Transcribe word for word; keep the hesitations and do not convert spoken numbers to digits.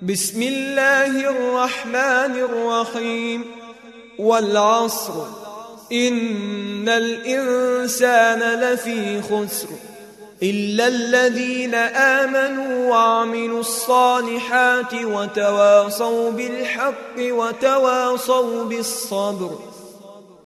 بسم الله الرحمن الرحيم والعصر إن الإنسان لفي خسر إلا الذين آمنوا وعملوا الصالحات وتواصوا بالحق وتواصوا بالصبر.